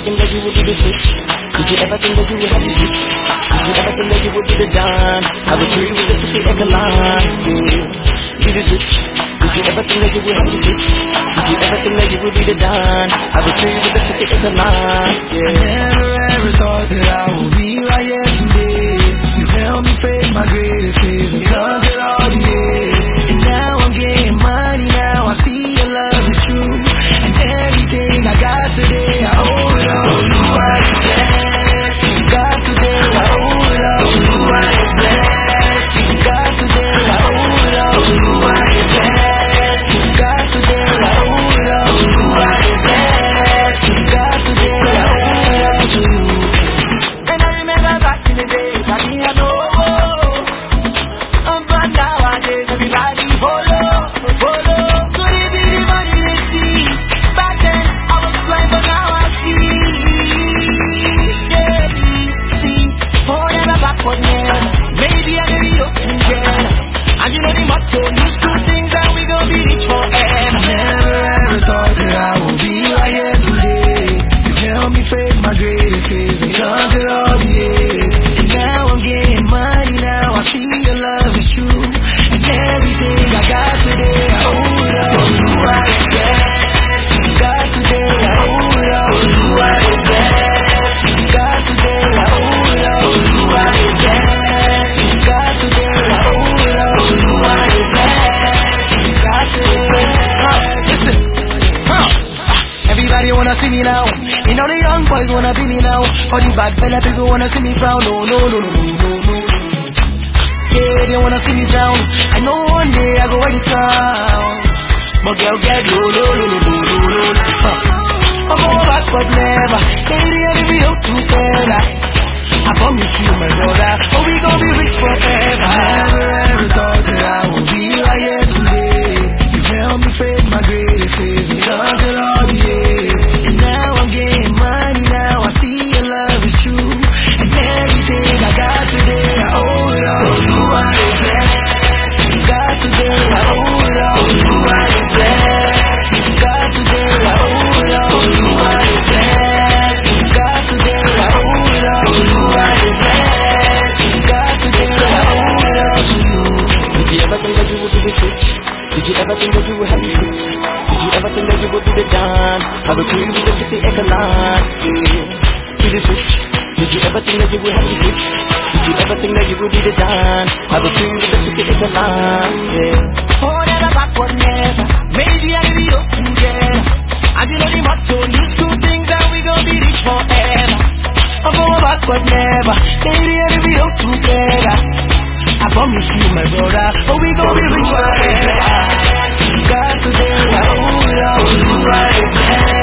think that you would do the switch? Did you ever think that you would have the switch? Did you ever think that you would be the Don? I would treat you with the city echelon. Do the switch. Did you ever think that you would have the switch? Did you ever think that you would be the Don? I would treat you with the city echelon. I never ever thought that I would be right here today. You helped me face my greatest fears and conquered all the years. And now I'm getting money, now I see your love is true. And everything I got today, I owe it all to you. I am blessed. You got today, I owe it all to you. I am blessed. You got today, I owe it all to you. I am blessed. You got today, I owe it all to you. I am blessed. You got today, I owe it all to you. And I remember back in the days, I didn't have no hope. But nowadays, everybody follow. Could it be the money they see? Back then, I was blind, but now I see. Yeah, see. Forever backward, man. Maybe I never be open again. And you know the motto, use two things and we gon' be rich forever. Never ever thought that I would be right here today. You helped me face my greatest fears and conquered all the years. And now I'm getting money, now I see your love is true. And everything I got today, I owe it all to you. I am blessed. You got today, I owe it all to you. I am blessed. You got today, I owe it all to you. I am blessed. You got today, I owe it all to you. I am blessed. You got today. Listen, everybody wanna see me now. You know the young boys wanna be me now. All the bad fella people wanna see me frown. No, no, no, no, no, no. Yeah, they wanna see me down. I know one day I go wear the crown. But girl, get low, low, low, low, low, low, low. I'm going back, but never. Maybe I'll be up together. I promise you, my brother, oh, we gon' be rich forever. I never ever thought that I would be right here today. You helped me face my greatest fears and conquered all the years. And now I'm getting money, now I see your love is true. And everything I got today, I owe it all to you. I am blessed. You got today, I owe it all to you. I am blessed. You got today, I owe it all to you. I am blessed. You got today, I owe it all to you. I am blessed. You got today, I owe it all to you. Did you ever think that you would do the switch? Did you ever think that you would have the switch? Did you ever think that you would be the Don? I would treat you with the city echelon. Do the switch. Did you ever think that you would have the switch? Did you ever think that you would be the Don? I would treat you with the city echelon. Forever backward, never. Maybe I'll be open together. And you know the motto, use two things and we gon' be rich forever. I'm going backward, never. Maybe I'll be up together. I promise you, my brother, oh, we gon' be rich forever. You got today, I owe it all to you. I am blessed.